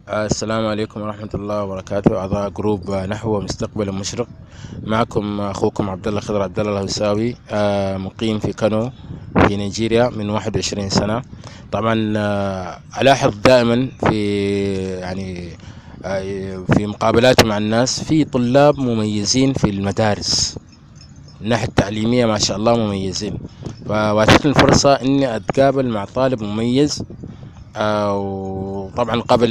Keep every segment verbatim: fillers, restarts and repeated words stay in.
السلام عليكم ورحمة الله وبركاته. أعضاء جروب نحو مستقبل مشرق، معكم أخوكم عبد الله خضر عبد الله الهوساوي، آه، مقيم في كانو في نيجيريا من واحد وعشرين سنة. طبعا آه، ألاحظ دائما في يعني آه، في مقابلاتي مع الناس في طلاب مميزين في المدارس، من الناحية التعليمية ما شاء الله مميزين. فواتتني الفرصة إني أتقابل مع طالب مميز، آه، وطبعا قبل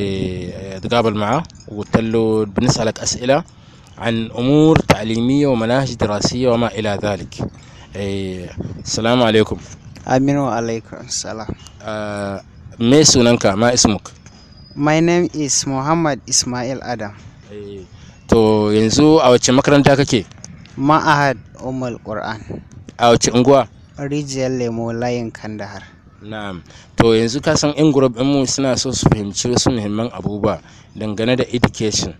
اني اتقابل معه وقلت له بنسألك اسئلة عن امور تعليمية ومناهج دراسية وما الى ذلك. إيه، السلام عليكم. Aminu alaikum salam. آه، me sunanka ma ismuk? My name is Muhammad Ismail Adam. Eh, to yanzu a wacce makaranta kake? Ma'ahad Ummul Quran. A wacce unguwa? Rijiyar Lemo layin Kandahar. Na'am. To yanzu ka san in group mu suna so su fahimci wasu muhimman abubuwa dangane da education.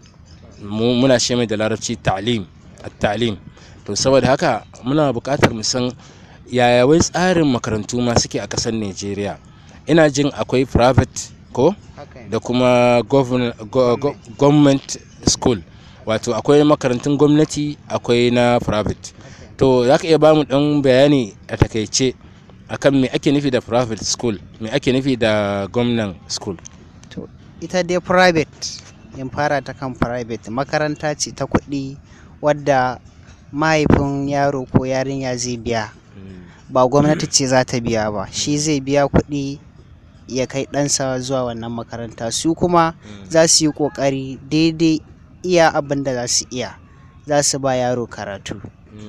Mu muna ce mai da larabci ta'lim, at-ta'lim. To saboda haka muna buƙatar mu san yaya wai tsarin makarantu ma suke a ƙasar Najeriya. Ina jin akwai private ko da kuma govern- go- go- government school. Wato akwai makarantun gwamnati akwai na private. To za ka iya ba mu ɗan bayani a takaice akan me ake nufi da private school, me ake nufi da gwamnan school? To ita dai private, in fara ta kan private, makaranta ce ta kuɗi wadda mahaifin yaro ko yarinya zai biya, ba gwamnati ce za ta biya ba, shi zai biya kuɗi ya kai ɗansa zuwa wannan makaranta. Su kuma za su yi ƙoƙari daidai iya abin da za su iya, za su ba yaro karatu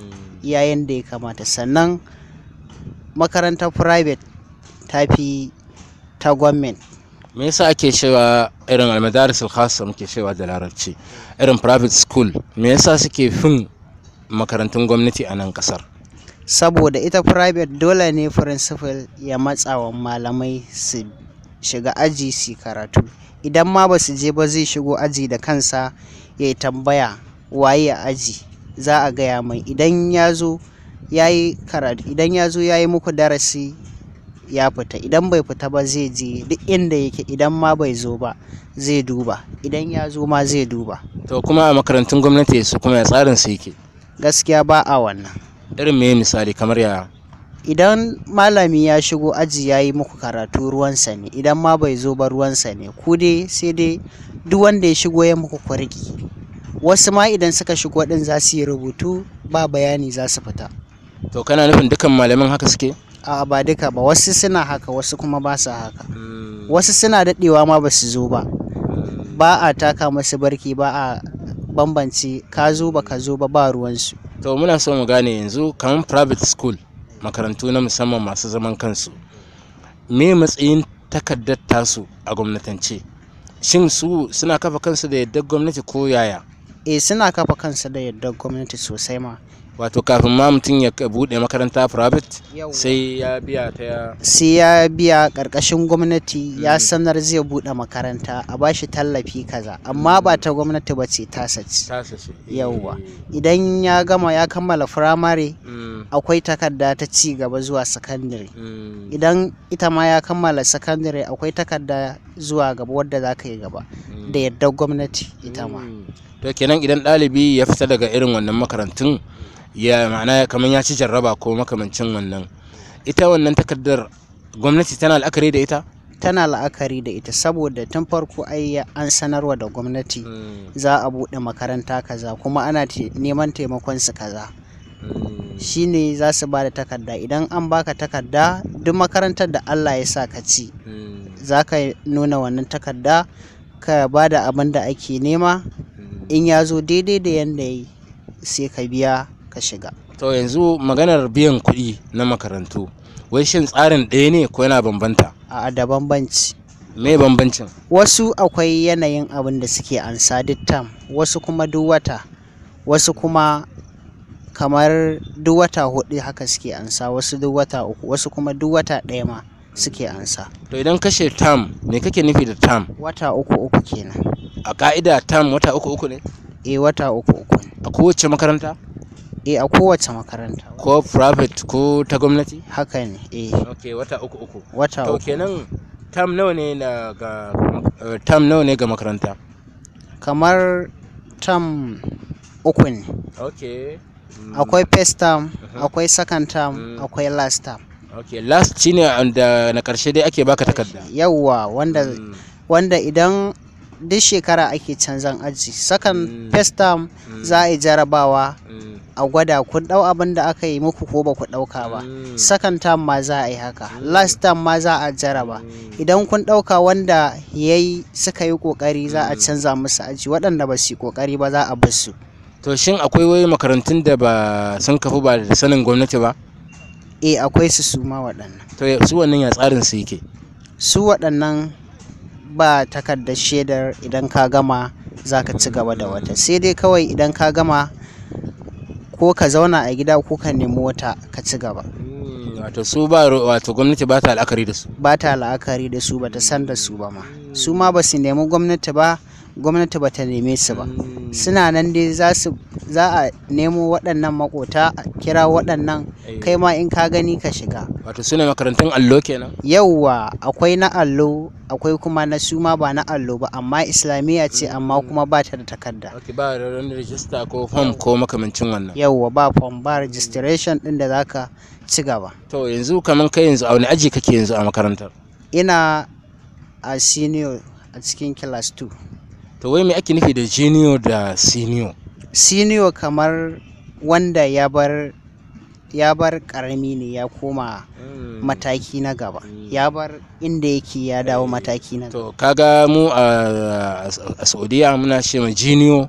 yayin da ya kamata. Sannan makarantar private ta fi ta gwamnati. Me yasa ake cewa irin almadaris al-khassa muke cewa da larabci irin private school, me yasa suke fin makarantun gwamnati a nan kasar? Saboda ita private dole ne principal ya matsa wa malamai su shiga aji su karatu. Idan ma ba su je ba zai shigo aji da kansa ya yi tambaya waye a aji, za a gaya mai. Idan ya zo ya yi karatu, idan ya zo ya yi muku darasi ya fita, idan bai fita ba zai je duk inda yake, idan ma bai zo ba zai duba, idan ya zo ma zai duba. To kuma a makarantun gwamnati su kuma ya tsarin su yake? Gaskiya ba a wannan. Irin me misali kamar ya? Idan malami ya shigo aji ya yi muku karatu ruwansa ne, idan ma bai zo ba ruwansa ne, ku dai sai dai duk wanda ya shigo ya muku kwarki. Wasu ma idan suka shigo din za su yi rubutu ba bayani za su fita. To kana nufin dukan malaman haka suke? A'a ba duka ba, wasu suna haka wasu kuma ba su haka. Wasu suna daɗewa ma ba su zo ba, ba a taka masu barki, ba a bambance ka zo ba ka zo ba, ba ruwansu. To muna so mu gane yanzu kamar private school, makarantu na musamman masu zaman kansu, me matsayin takardar tasu a gwamnatance? Shin su suna kafa kansu da yardar gwamnati ko yaya? Eh, suna kafa kansu da yardar gwamnati sosai ma. Wato kafin ma mutum ya buɗe makaranta private sai ya biya ta ya sai ya biya ƙarƙashin gwamnati, ya sanar zai buɗe makaranta a bashi tallafi kaza, amma ba ta gwamnati ba ce, tasa ce. Yauwa idan ya gama ya kammala firamare akwai takarda ta ci gaba zuwa sakandare. Idan ita ma ya kammala sakandare akwai takarda zuwa gaba wadda za ka yi gaba da yardar gwamnati ita ma. To kenan idan ɗalibi ya fita daga irin wannan makarantun, ya ma'ana kamar ya ci jarraba ko makamancin wannan, ita wannan takardar gwamnati tana la'akari da ita? Tana la'akari da ita saboda tun farko ai an sanarwa da gwamnati za a buɗe makaranta kaza kuma ana neman taimakon su kaza, shine za su ba da takarda. Idan an baka takarda, duk makarantar da Allah ya sa ka ci za ka nuna wannan takarda ka ba da abin da ake nema, in ya zo daidai da yanda yi sai ka biya ka shiga. To yanzu maganar biyan kuɗi na makarantu, wai shin tsarin ɗaya ne ko yana bambanta? A da bambanci. Me bambancin? Wasu akwai yanayin abin da suke ansa duk tam, wasu kuma duk wata, wasu kuma kamar duk wata hudu haka suke ansa, wasu duk wata uku, wasu kuma duk wata ɗaya ma suke ansa. To idan kashe tam, me kake nufi da tam? Wata uku uku kenan. A ka'ida tam wata uku uku ne? Eh, wata uku uku ne. A kowace makaranta? Eh, a kowace makaranta. Ko private ko ta gwamnati? Haka ne, eh. Ok, wata uku uku. Wata To uku. kenan tam nawa ne na ga eh, tam nawa ne ga makaranta? kamar tam uku ne. Okay. Mm, Akwai first term, mhm, akwai second term, mm. akwai last term. Okay, last shine wanda na karshe dai ake baka takarda. Yawwa wanda Mm, wanda idan duk shekara ake canzan aji. Second mm, first term mm, za a yi jarabawa mm, a gwada kun dau abin da aka yi muku ko ba ku dauka ba. mm, Second term ma za a yi haka. Mm. Last term ma za a jaraba. mm. Idan kun dauka wanda yayi suka yi kokari za a Mm. canza musu aji, waɗanda ba su yi kokari ba za a bar su. To shin akwai wai makarantun da ba sun kafu ba da sanin gwamnati ba? Eh akwai su su ma waɗannan. To ya- su wannan ya tsarin su yake? Su waɗannan ba takardar shaidar idan ka gama za ka ci gaba da wata, sai dai kawai idan ka gama ko ka zauna a gida ko ka nemi wata ka ci gaba. Mm, wato su ba ro- wato gwamnati ba ta la'akari da su. Ba ta la'akari da su, ba ta san da su ba ma. Su ma ba su nemi gwamnati ba, gwamnati ba ta neme su ba. Mm. Suna nan dai za su za a nemo waɗannan makota a kira waɗannan, kai ma in ka gani ka shiga. Wato su ne makarantun allo kenan? Yauwa akwai na allo akwai kuma na suma ba na allo ba, amma islamiyya ce amma kuma ba ta da takarda. Ok, ba wani rajista ko form ko makamancin wannan. Yauwa ba form ba registration din da zaka ci gaba. To yanzu kaman kai yanzu a wani aji kake yanzu a makarantar? Ina a senior a cikin class two. To wai me ake nufi da junior da senior? Senior kamar wanda ya bar ya bar karami ne ya koma mataki na gaba, ya bar inda yake ya dawo mataki na gaba. To kaga mu a a Saudiya muna ce ma junior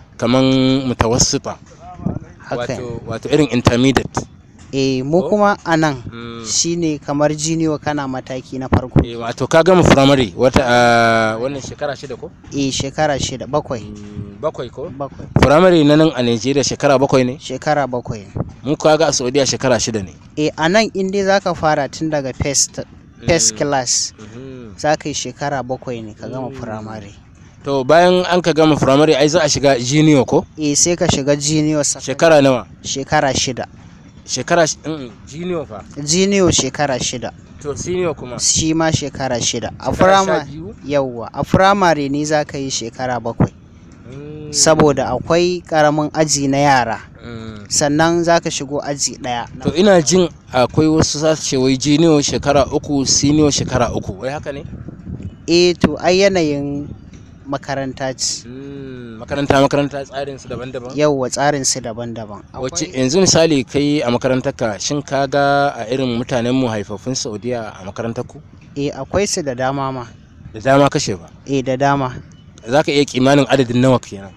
kaman mutawassita, Haka ne. wato wato irin intermediate. Eh mu Oh. kuma a nan Mm. shine kamar junior kana mataki na farko. Eh, wato ka gama primary wata a wannan shekara shida ko? Eh shekara shida bakwai Mm, bakwai ko? bakwai Primary na nan a Nigeria shekara bakwai ne? shekara bakwai. Mu kaga a Saudiya shekara shida ne. Eh a nan in dai zaka fara tun daga first first Mm. class Mhm. za ka yi shekara bakwai ne ka gama firamare. To bayan an ka gama primary ai za a shiga junior ko? Eh sai ka shiga junior second- Shekara nawa? shekara shida. Shekara sh- mm, junior fa. Junior shekara shida, To senior kuma. shi ma shekara shida. A Shekara sha firamare biyu? yawwa a firamare ne za ka yi shekara bakwai, Mm. saboda akwai karamin aji na yara, Mm. sannan za ka shigo aji ɗaya. To ina jin akwai wasu za su ce wai junior shekara uku senior shekara uku wai haka ne? Eh to ai yanayin makaranta ce, Mm, makaranta makaranta tsarin su daban-daban. yawwa tsarin su daban-daban. Wace Akwai- yanzu misali kai a makarantarka shin ka ga a irin mutanen mu haifaffun Saudiya a makarantarku? Eh akwai su da dama ma. Da dama kashe ba. Eh da dama. Za ka iya kimanin adadin nawa kenan?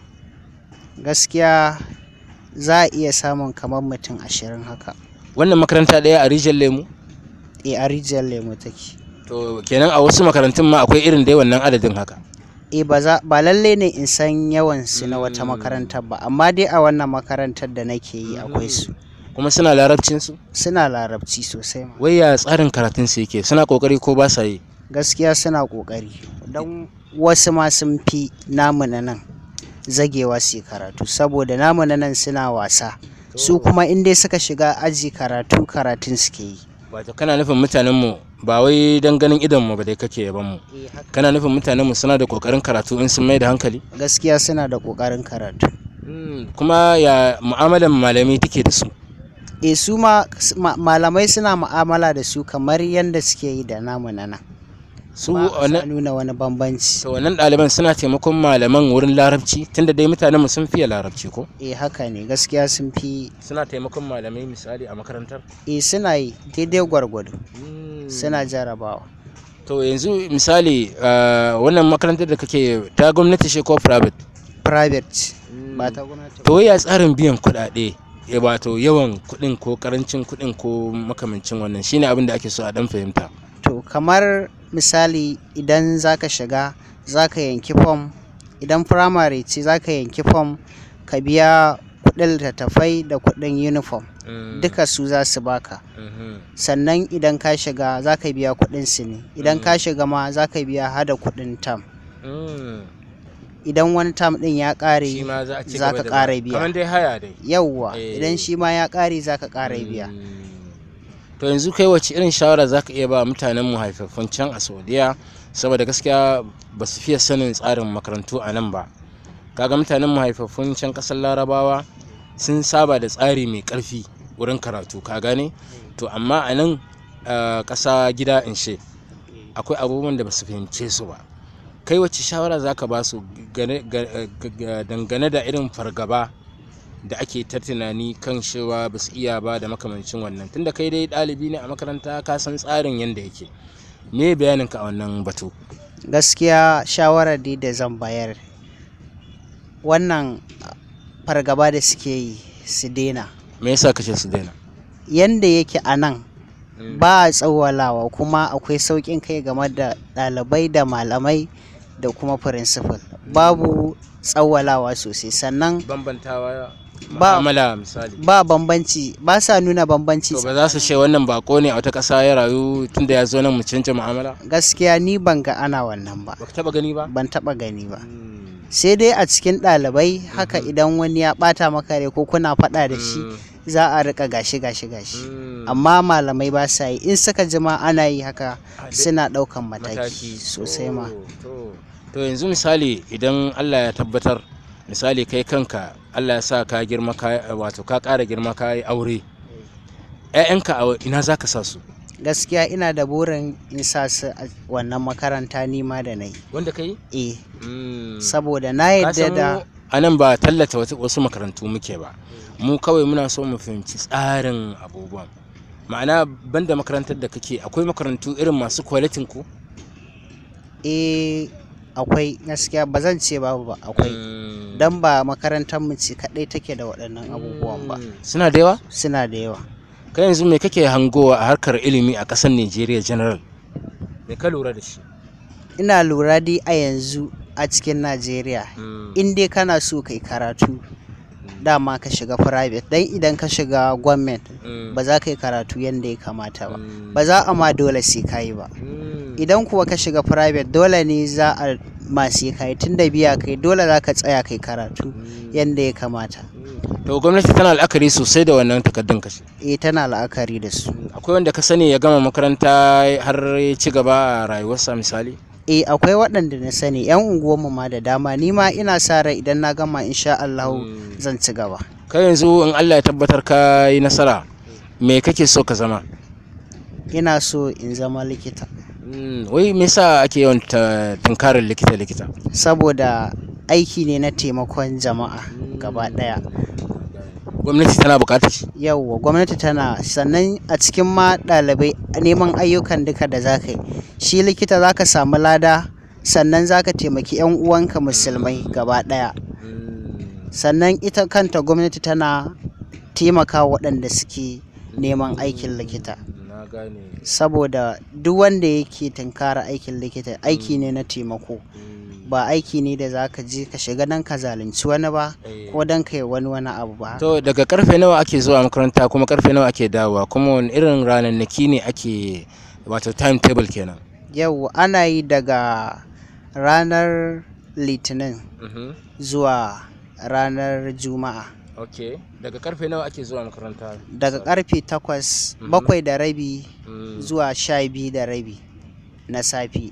Gaskiya za a iya samun kamar mutum ashirin haka. Wannan makaranta ɗaya a rijiyar lemu? Eh a rijiyar lemo take. To kenan a wasu makarantun ma akwai irin dai wannan adadin haka. Eh ba za ba lalle ne in san yawan su na wata Mm. makarantar ba, amma dai a wannan makarantar da nake yi akwai su. Kuma suna larabcin su? Suna larabci sosai ma. Wai ya tsarin karatun su yake? Suna kokari ko ba sa yi? Gaskiya suna kokari. Don wasu ma sun fi namu na nan zagewa su yi karatu, saboda namu na nan suna wasa. Su kuma in dai suka shiga aji karatu karatun suke yi. Wato kana nufin mutanen mu ba wai dan ganin idon mu ba dai kake yaban mu. Kana nufin mutanen mu suna da kokarin karatu in sun mai da hankali? Gaskiya suna da kokarin karatu. Mm, kuma ya mu'amalan malamai take da su? E su ma ma- malamai suna mu'amala da su kamar yadda suke yi da namu na nan. Su Ba sa wannan nuna wani bambanci. to wannan ɗaliban suna taimakon malaman wurin larabci tunda dai mutanen mu sun fiye larabci ko? E haka ne gaskiya sun fi Suna taimakon malamai misali a makarantar? e suna yi daidai gwargwado, Mm. suna jarabawa. To yanzu misali ah, wannan makarantar da kake ta gwamnati ce ko private? Private ba ta gwamnati ba. To ya tsarin biyan kuɗaɗe ya wato yawan kuɗin ko karancin kuɗin ko makamancin wannan shine abin da ake so a dan fahimta. To kamar misali idan zaka shiga zaka yanki fom, idan firamare ce zaka yanki fom ka biya kuɗin littattafai da kuɗin uniform, Mm. duka su za su baka. Mhm. Sannan idan ka shiga zaka biya kuɗin su ne, idan ka shiga ma zaka biya hada kuɗin tam. Mm. Idan wani tam ɗin ya ƙare Shi ma za a ci za gaba ka da ƙara ba- biya. kamar dai haya dai. yauwa Eh. idan shi ma ya ƙare za ka ƙara biya. Mm. to yanzu kai wace irin shawara za ka iya ba mutanen mu haifaffun can a Saudiya, saboda gaskiya ba su fiye sanin tsarin makarantu a nan ba. Kaga mutanen mu haifaffun can kasar Larabawa sun saba da tsari mai karfi wurin karatu, ka gane, to amma a nan ƙasa gida in she akwai abubuwan da ba su fahimce su ba. Kai wacce shawara za ka ba su dangane da irin fargaba da ake ta tunani kan cewa ba su iya ba da makamancin wannan, tunda kai dai ɗalibi ne a makaranta ka san tsarin yadda yake, me bayaninka a wannan batu? Gaskiya shawarar dai da zan bayar, wannan fargaba da suke yi su daina. Me yasa kace su daina? Yanda yake a nan ba a tsawalawa, kuma akwai sauƙin kai game da ɗalibai da malamai da kuma principal, babu tsawalawa sosai. Sannan bambantawa ba mu'amala misali ba bambanci, ba sa nuna bambanci. To ba za su ce wannan bako ne a wata ƙasa ya rayu tunda ya zo nan mu canja mu'amala? Gaskiya ni ban ga ana wannan ba. Baka taba gani ba? Ban taba gani ba. Sai dai a cikin ɗalibai haka, idan wani ya ɓata maka rai ko kuna faɗa da shi za a rika gashi gashi gashi, amma malamai ba sa yi. In suka jima ana yi haka suna ɗaukan mataki sosai ma. To yanzu misali idan Allah ya tabbatar, misali kai kanka Allah ya sa ka girma, ka wato ka ƙara girma, ka yi aure, ƴaƴanka a ina za ka sa su? Gaskiya ina da burin in sa su a wannan makaranta nima da na yi. Wanda ka yi? Eh, saboda na yadda da a nan ba tallata wasu makarantu muke ba, mu kawai muna so mu fahimci tsarin abubuwan. Ma'ana banda makarantar da kake, akwai makarantu irin masu kwalitin ku? Eh akwai, gaskiya ba zan ce babu ba, akwai. Dan ba makarantar mu ce kadai take da waɗannan abubuwan ba. Suna da yawa? Suna da yawa. Kai yanzu me kake hangowa a harkar ilimi a ƙasar Nigeria general? Me ka lura da shi? Ina lura dai a yanzu a cikin Najeriya, in dai kana so kai karatu dama ka shiga private, dan idan ka shiga government ba za ka yi karatu yadda ya kamata ba, ba za a ma dole sai ka yi ba. Idan kuwa ka shiga private dole ne za a masu kai, tun da biya kai dole za ka tsaya kai karatu yadda ya kamata. To gwamnati tana la'akari sosai da wannan takardun kashi? Eh tana la'akari da su. Akwai wanda ka sani ya gama makaranta har ya ci gaba a rayuwarsa misali? Eh akwai waɗanda na sani, yan unguwarmu ma da dama. Ni ma ina sa rai idan na gama insha Allah zan ci gaba. Kai yanzu in Allah ya tabbatar ka yi nasara, me kake so ka zama? Ina so in zama likita. Wai me yasa ake yawan tunkarar likita likita? Saboda aiki ne na taimakon jama'a gaba ɗaya. Gwamnati tana buƙatar shi? Yawwa, gwamnati tana, sannan a cikin ma ɗalibai neman ayyukan duka da za ka yi, shi likita za ka samu lada, sannan za ka taimaki 'yan uwanka musulmai gaba ɗaya. Sannan ita kanta gwamnati tana taimaka waɗanda suke neman aikin likita. Saboda duk wanda yake tunkara aikin likita aiki ne na taimako, ba aiki ne da za ka je ka shiga dan ka zalunci wani ba ko dan ka yi wani wani abu ba. To daga karfe nawa ake zuwa makaranta, kuma karfe nawa ake dawowa, kuma wani irin ranannaki ne ake, wato timetable kenan? Yau ana yi daga ranar litinin zuwa ranar juma'a. Ok, daga karfe nawa ake zuwa makaranta? Daga karfe takwas, bakwai da rabi zuwa sha biyu da rabi na safe.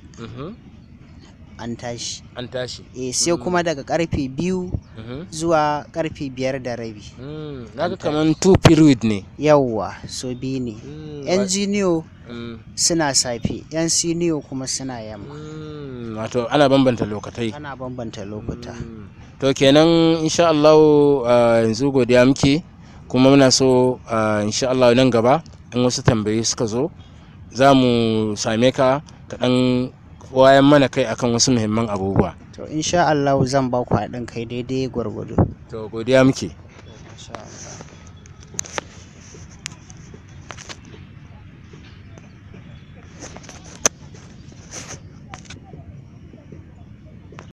An tashi. An tashi. Eh sai kuma daga karfe biyu zuwa karfe biyar da rabi. Naga kaman two period ne. Yawwa, so biyu ne. Yan junior suna safe, yan senior kuma suna yamma. Wato ana bambanta lokatai. Ana bambanta lokuta. To kenan insha Allah yanzu godiya muke, kuma muna so insha Allah nan gaba in wasu tambayi suka zo za mu same ka ka dan wayan mana kai akan wasu muhimman abubuwa. To insha Allah zan ba ku haɗin kai daidai gwargwado. To godiya muke.